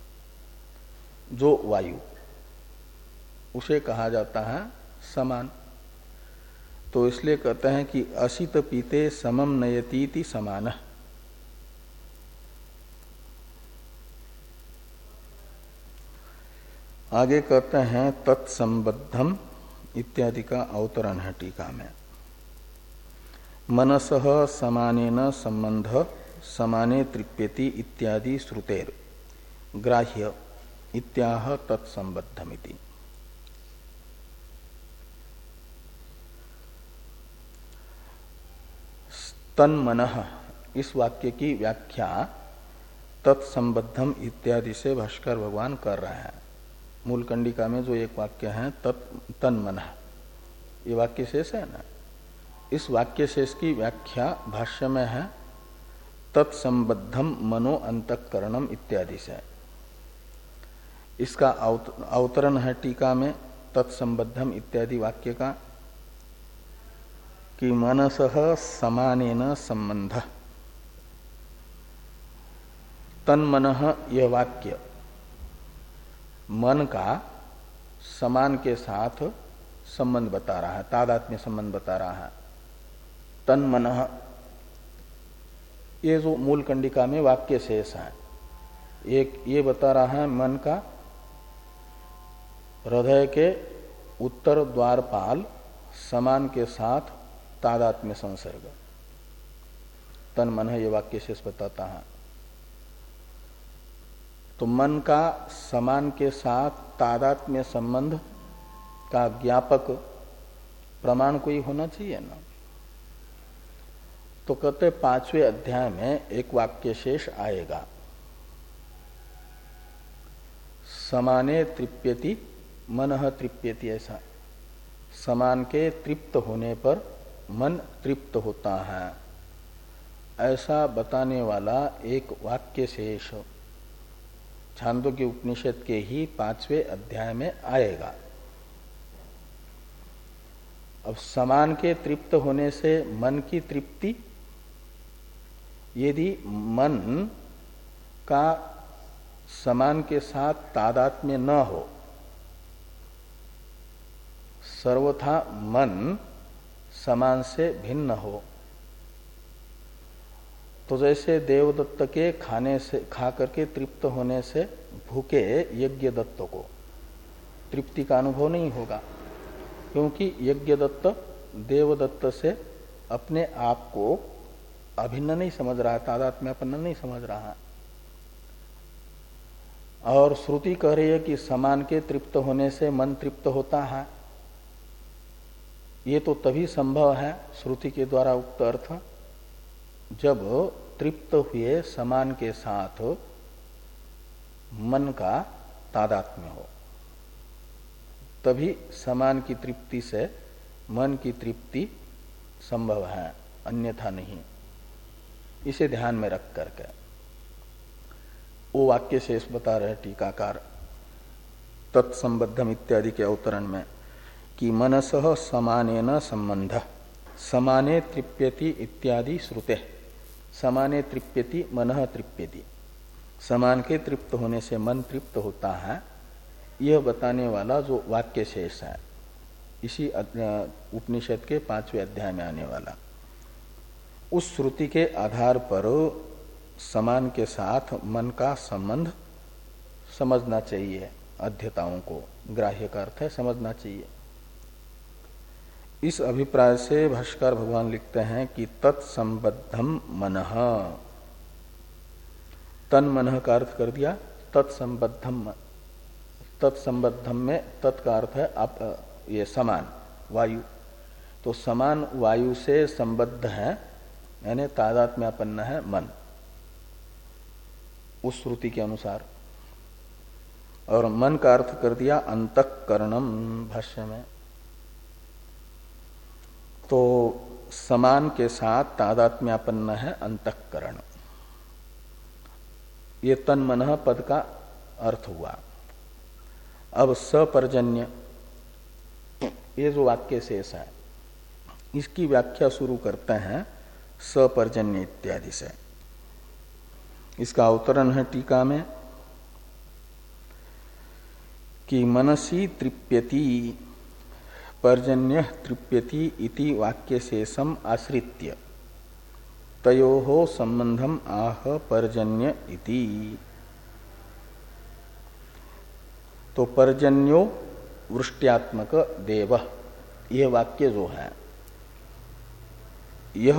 जो वायु, उसे कहा जाता है समान। तो इसलिए कहते हैं कि अशीत पीते समम नयतीति समान। आगे कहते हैं तत्संबद्धम इत्यादि का अवतरण है टीका में। मनसः समानेन संबंध समाने तृप्यति इत्यादि श्रुतेर ग्राह्य इत्याह तत्संबद्धमिति। तन्मनः, इस वाक्य की व्याख्या तत्संबद्धम इत्यादि से भाष्कर भगवान कर रहे हैं। मूल कंडिका में जो एक वाक्य है तत् तन्मनः, ये वाक्य शेष है ना, इस वाक्य शेष की व्याख्या भाष्य में है तत्संबद्धम मनो अंतःकरणम इत्यादि से। इसका अवतरण है टीका में तत्संबद्धम इत्यादि वाक्य का कि मनसः समानेन संबंध। तन्मनः यह वाक्य मन का समान के साथ संबंध बता रहा है, तादात्म्य संबंध बता रहा है। तन्मनः ये जो मूल कंडिका में वाक्य शेष है, एक ये बता रहा है मन का हृदय के उत्तर द्वारपाल समान के साथ तादात्म्य संसर्ग, तन्मनः ये वाक्य शेष बताता है। तो मन का समान के साथ तादात्म्य संबंध का ज्ञापक प्रमाण कोई होना चाहिए ना। तो कहते पांचवें अध्याय में एक वाक्य शेष आएगा, समाने तृप्यति मनः तृप्यति, ऐसा समान के तृप्त होने पर मन तृप्त होता है, ऐसा बताने वाला एक वाक्य शेष छांदोग्य उपनिषद के ही पांचवें अध्याय में आएगा। अब समान के तृप्त होने से मन की तृप्ति, यदि मन का समान के साथ तादात्म्य न हो, सर्वथा मन समान से भिन्न हो, तो जैसे देवदत्त के खाने से खा करके तृप्त होने से भूखे यज्ञ दत्त को तृप्ति का अनुभव नहीं होगा, क्योंकि यज्ञ दत्त देवदत्त से अपने आप को अभिन्न नहीं समझ रहा है, तादात्म्यपन्न नहीं समझ रहा है। और श्रुति कह रही है कि समान के तृप्त होने से मन तृप्त होता है। ये तो तभी संभव है श्रुति के द्वारा उक्त अर्थ, जब तृप्त हुए समान के साथ मन का तादात्म्य हो, तभी समान की तृप्ति से मन की तृप्ति संभव है, अन्यथा नहीं। इसे ध्यान में रख करके वो वाक्य शेष बता रहे टीकाकार तत्संबद्धम इत्यादि के अवतरण में कि मनसः समानेन संबंध समाने तृप्यति इत्यादि श्रुते। समाने तृप्यति मनः तृप्यति, समान के तृप्त होने से मन तृप्त होता है, यह बताने वाला जो वाक्य शेष है इसी उपनिषद के पांचवें अध्याय में आने वाला, उस श्रुति के आधार पर समान के साथ मन का संबंध समझना चाहिए। अध्यताओं को ग्राह्य का अर्थ है समझना चाहिए। इस अभिप्राय से भाष्कर भगवान लिखते हैं कि तत्संबद्धम मनः, तन मनः का अर्थ कर दिया तत्संबद्धम। तत्संबद्धम में तत् का अर्थ है आप ये समान वायु, तो समान वायु से संबद्ध है यानी तादात्म्यापन्न है मन उस श्रुति के अनुसार। और मन का अर्थ कर दिया अंतःकरणम भाष्य में। तो समान के साथ तादात्म्यापन्न है अंतःकरण, ये तन मन पद का अर्थ हुआ। अब सपर्जन्य ये जो वाक्य शेष है इसकी व्याख्या शुरू करते हैं सपर्जन्य इत्यादि से। इसका अवतरण है टीका में कि मनसी तृप्यति पर्जन्य तृप्यति इति वाक्य शेषम आश्रित्य तयोः संबंधम आह पर्जन्य इति। तो पर्जन्यो वृष्ट्यात्मक देव, यह वाक्य जो है यह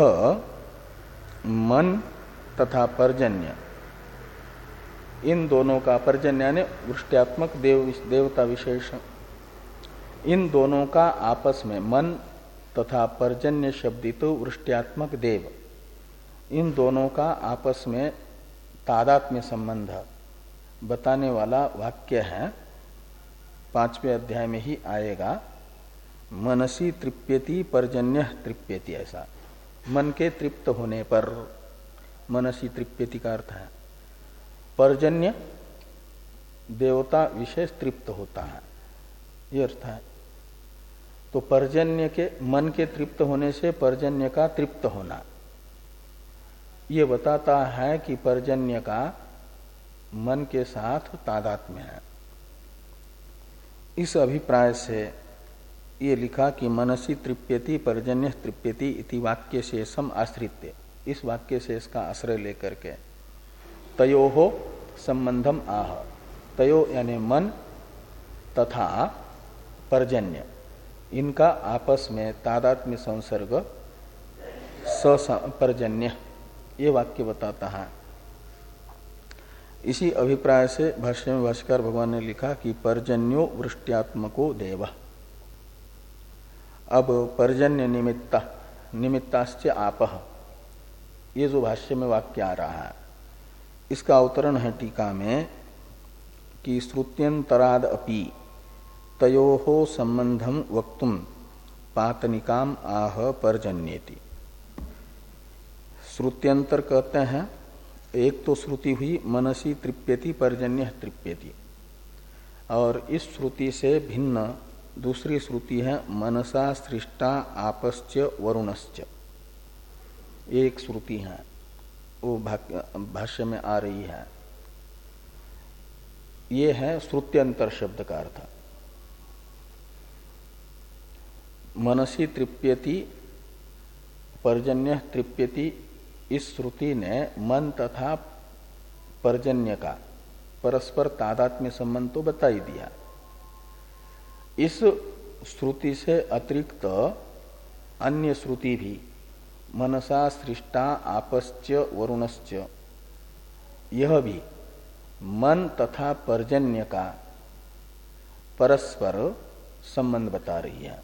मन तथा पर्जन्य इन दोनों का, पर्जन्य ने वृष्ट्यात्मक देव देवता विशेष, इन दोनों का आपस में मन तथा पर्जन्य शब्दित वृष्ट्यात्मक देव, इन दोनों का आपस में तादात्म्य संबंध बताने वाला वाक्य है। पांचवें अध्याय में ही आएगा मनसी तृप्यति पर्जन्य तृप्यति, ऐसा मन के तृप्त होने पर मनसी तृप्यति का अर्थ है पर्जन्य देवता विशेष तृप्त होता है, ये अर्थ है। तो पर्जन्य के मन के तृप्त होने से पर्जन्य का तृप्त होना, ये बताता है कि पर्जन्य का मन के साथ तादात्म्य है। इस अभिप्राय से ये लिखा कि मनसी तृप्यति पर्जन्य तृप्यति इति वाक्य शेषम आश्रित्य, इस वाक्य शेष का आश्रय लेकर के तयोहो संबंधम आह, तयो यानी मन तथा पर्जन्य इनका आपस में तादात्म्य संसर्ग सपर्जन्य, ये वाक्य बताता है। इसी अभिप्राय से भाष्य में भाष्कर भगवान ने लिखा कि पर्जन्यो वृष्ट्यात्मको देव। अब पर्जन्य निमित्ता निमित्ताश्च आपः, ये जो भाष्य में वाक्य आ रहा है इसका अवतरण है टीका में कि श्रुत्यंतराद अपि तयोः संबंधम वक्तुम पातनिकाम आह पर्जन्येति। श्रुत्यंतर कहते हैं एक तो श्रुति हुई मनसी तृप्यति पर्जन्य तृप्यति, और इस श्रुति से भिन्न दूसरी श्रुति है मनसा सृष्टा आपश्च वरुणश्च, एक श्रुति है वो भाष्य में आ रही है। ये है श्रुत्यंतर शब्द का अर्थ। मनसी तृप्यति पर्जन्य तृप्यति इस श्रुति ने मन तथा पर्जन्य का परस्पर तादात्म्य संबंध तो बता ही दिया। इस श्रुति से अतिरिक्त अन्य श्रुति भी मनसा सृष्टा आपश्च वरुणश्च, यह भी मन तथा पर्जन्य का परस्पर संबंध बता रही है।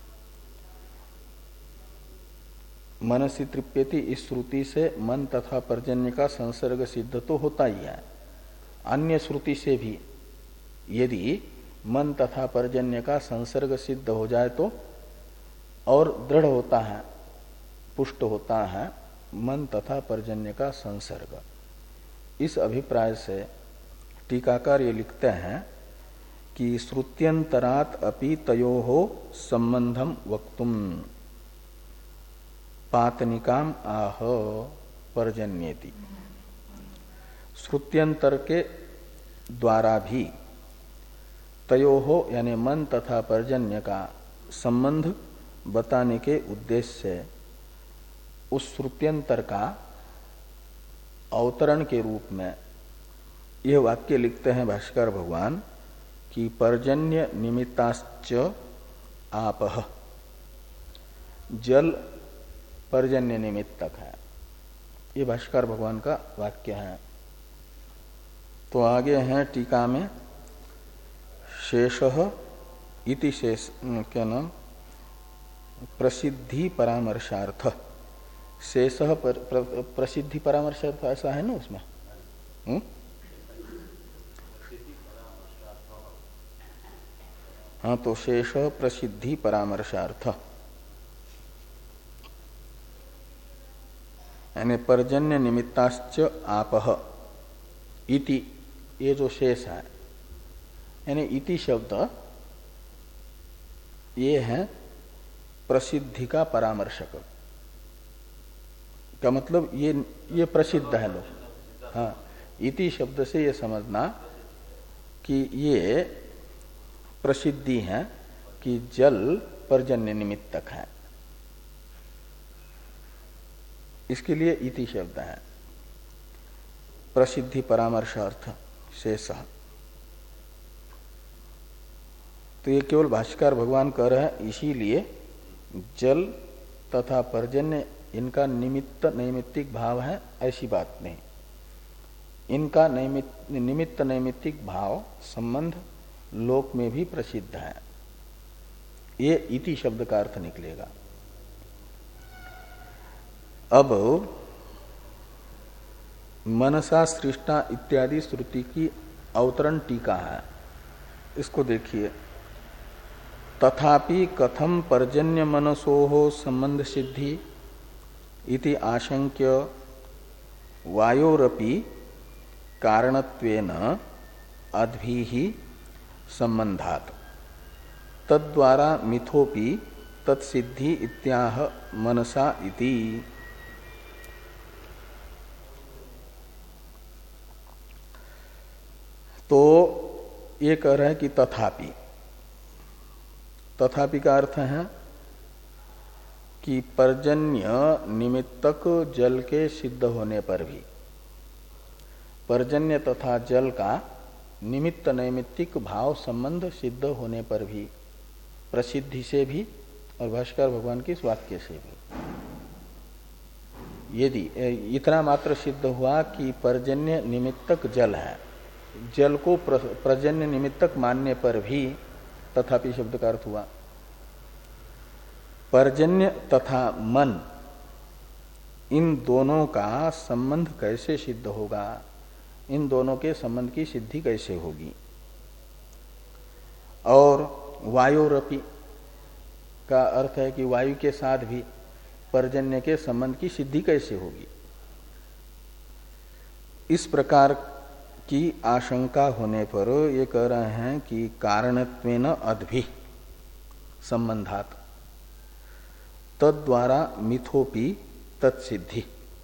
मनसी तृप्यति इस श्रुति से मन तथा पर्जन्य का संसर्ग सिद्ध तो होता ही है। अन्य श्रुति से भी यदि मन तथा पर्जन्य का संसर्ग सिद्ध हो जाए तो और दृढ़ होता है, पुष्ट होता है मन तथा पर्जन्य का संसर्ग। इस अभिप्राय से टीकाकार ये लिखते हैं कि श्रुत्यंतरात अपि तयोहो संबंधम वक्तुम पातनिकाम आह पर्जन्येति। श्रुत्यंतर के द्वारा भी तयोहो यानी मन तथा पर्जन्य का संबंध बताने के उद्देश्य से उस श्रुत्यंतर का अवतरण के रूप में यह वाक्य लिखते हैं भाष्कर भगवान कि पर्जन्य निमित्ताश्च आपः, जल पर्जन्य निमित्तक है। ये भाष्कर भगवान का वाक्य है। तो आगे हैं टीका में शेषः इति शेष क्या नाम प्रसिद्धि परामर्शार्थ। शेषः पर, प्र, प्रसिद्धि परामर्शार्थ ऐसा है ना उसमें। हुँ? हाँ, तो शेष प्रसिद्धि परामर्शार्थ यानी पर्जन्य निमित्ताश्च आपः इति, ये जो शेष है यानी इति शब्द ये है प्रसिद्धि का परामर्शक का मतलब ये ये प्रसिद्ध है लोग। हाँ, इति शब्द से ये समझना कि ये प्रसिद्धि है कि जल पर्जन्य निमित्तक है, इसके लिए इति शब्द है। प्रसिद्धि परामर्शार्थ शेष। तो ये केवल भाष्यकार भगवान कह रहे हैं, इसीलिए जल तथा पर्जन्य इनका निमित्त नैमित्तिक भाव है ऐसी बात नहीं। इनका नैमित्त निमित्त नैमित्तिक भाव संबंध लोक में भी प्रसिद्ध है। ये इति शब्द का अर्थ निकलेगा। अब मनसा सृष्टा इत्यादि श्रुति की अवतरण टीका है, इसको देखिए। तथापि कथम पर्जन्य मनसोः संबंध सिद्धि इति आशंक्य वायोरपि कारणत्वेन अद्भिः संबंधात् तद्द्वारा मिथोपि तत्सिद्धि इत्याह मनसा इति। तो ये कह रहे हैं कि तथापि, तथापि का अर्थ है कि पर्जन्य निमित्तक जल के सिद्ध होने पर भी, पर्जन्य तथा जल का निमित्त नैमित्तिक भाव संबंध सिद्ध होने पर भी, प्रसिद्धि से भी और भाष्कर भगवान के इस वाक्य से भी, यदि इतना मात्र सिद्ध हुआ कि पर्जन्य निमित्तक जल है, जल को पर्जन्य निमित्तक मानने पर भी तथापि शब्द का अर्थ हुआ। पर्जन्य तथा मन इन दोनों का संबंध कैसे सिद्ध होगा, इन दोनों के संबंध की सिद्धि कैसे होगी। और वायोरपि का अर्थ है कि वायु के साथ भी पर्जन्य के संबंध की सिद्धि कैसे होगी। इस प्रकार की आशंका होने पर ये कह रहे हैं कि कारणत्वेन अद्भि संबंधात् तद्द्वारा मिथोपि तत्सिद्धि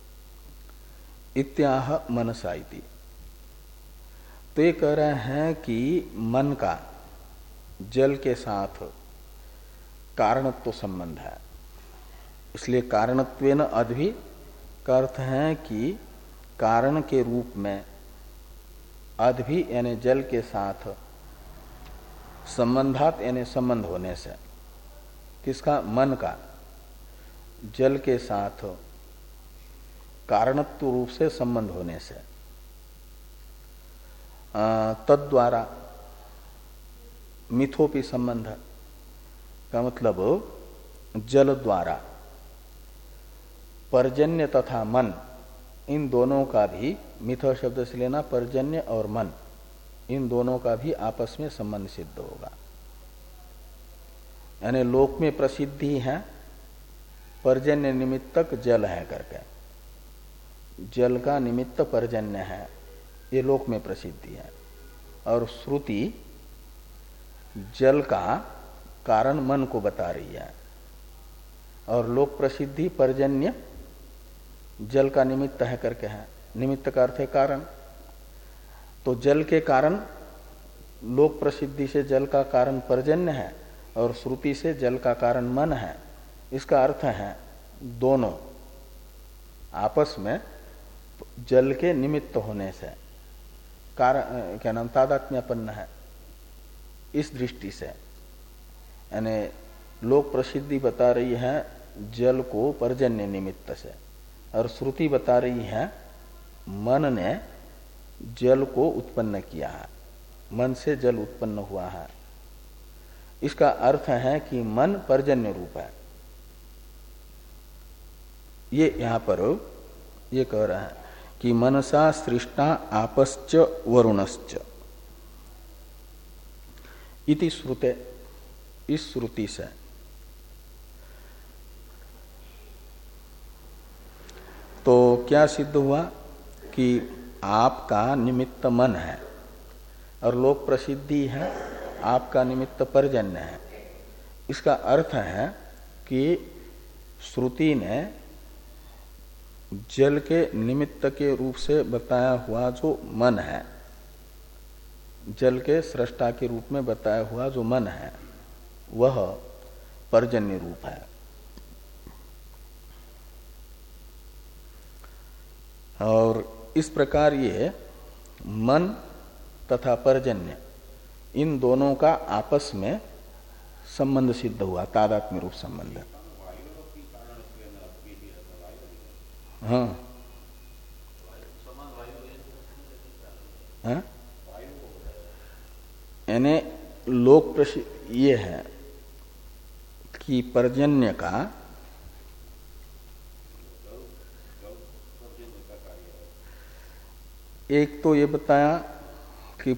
इत्याह मनसा इति। तो ये कह रहे हैं कि मन का जल के साथ कारणत्व संबंध है, इसलिए कारणत्वेन अद्भि का अर्थ है कि कारण के रूप में अद्भि यानी जल के साथ संबंधात यानी संबंध होने से, किसका? मन का जल के साथ कारणत्व रूप से संबंध होने से, तद्वारा मिथोपि संबंध का मतलब जल द्वारा पर्जन्य तथा मन, इन दोनों का भी, मिथ शब्द से लेना पर्जन्य और मन, इन दोनों का भी आपस में संबंध सिद्ध होगा। यानी लोक में प्रसिद्धि है पर्जन्य निमित्तक जल है करके, जल का निमित्त पर्जन्य है, ये लोक में प्रसिद्धि है। और श्रुति जल का कारण मन को बता रही है, और लोक प्रसिद्धि पर्जन्य जल का निमित्त है करके है। निमित्त का अर्थ है कारण। तो जल के कारण, लोक प्रसिद्धि से जल का कारण पर्जन्य है और श्रुति से जल का कारण मन है। इसका अर्थ है दोनों आपस में जल के निमित्त होने से कारण, क्या नाम, तादात्म्यपन्न है। इस दृष्टि से यानी लोक प्रसिद्धि बता रही है जल को पर्जन्य निमित्त से, और श्रुति बता रही है मन ने जल को उत्पन्न किया है, मन से जल उत्पन्न हुआ है। इसका अर्थ है कि मन पर्जन्य रूप है। ये यहां पर ये कह रहा है कि मनसा सृष्टा आपश्च वरुणश्च इति श्रुते, इस श्रुति से तो क्या सिद्ध हुआ कि आपका निमित्त मन है और लोक प्रसिद्धि है आपका निमित्त पर्जन्य है। इसका अर्थ है कि श्रुति ने जल के निमित्त के रूप से बताया हुआ जो मन है, जल के सृष्टा के रूप में बताया हुआ जो मन है, वह पर्जन्य रूप है। और इस प्रकार ये मन तथा पर्जन्य, इन दोनों का आपस में संबंध सिद्ध हुआ, तादात्म्य रूप संबंध। हाँ, हाँ? यानी लोक प्रसिद्ध ये है कि पर्जन्य का एक तो ये बताया कि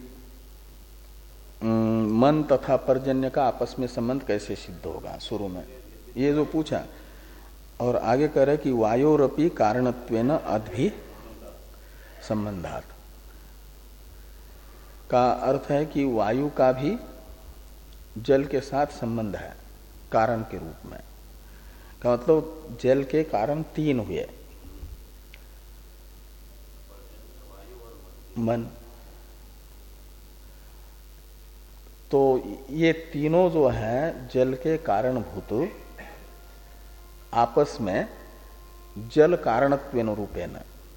मन तथा पर्जन्य का आपस में संबंध कैसे सिद्ध होगा, शुरू में ये जो पूछा। और आगे कह रहे कि वायोरपि कारणत्वेन अद्भि संबंधात्, का अर्थ है कि वायु का भी जल के साथ संबंध है कारण के रूप में। का मतलब जल के कारण तीन हुए, मन। तो ये तीनों जो है जल के कारणभूत आपस में जल कारणत्वेन रूपेण,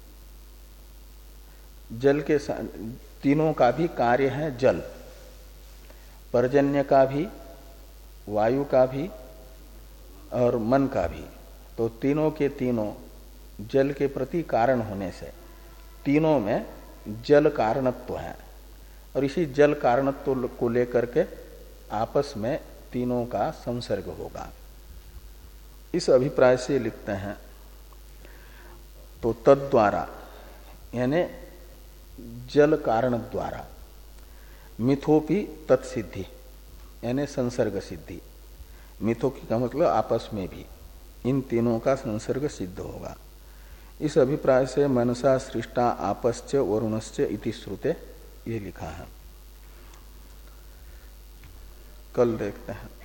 जल के तीनों का भी कार्य है जल, पर्जन्य का भी, वायु का भी और मन का भी। तो तीनों के तीनों जल के प्रति कारण होने से तीनों में जल कारणत्व है, और इसी जल कारणत्व को लेकर के आपस में तीनों का संसर्ग होगा। इस अभिप्राय से लिखते हैं। तो तद्वारा यानी जल कारण द्वारा मिथोपि तत्सिद्धि यानी संसर्ग सिद्धि, मिथो की का मतलब आपस में भी इन तीनों का संसर्ग सिद्ध होगा। इस अभिप्राय से मनसा सृष्टा आपश्च वरुणश्च इति श्रुते ये लिखा है। कल देखते हैं।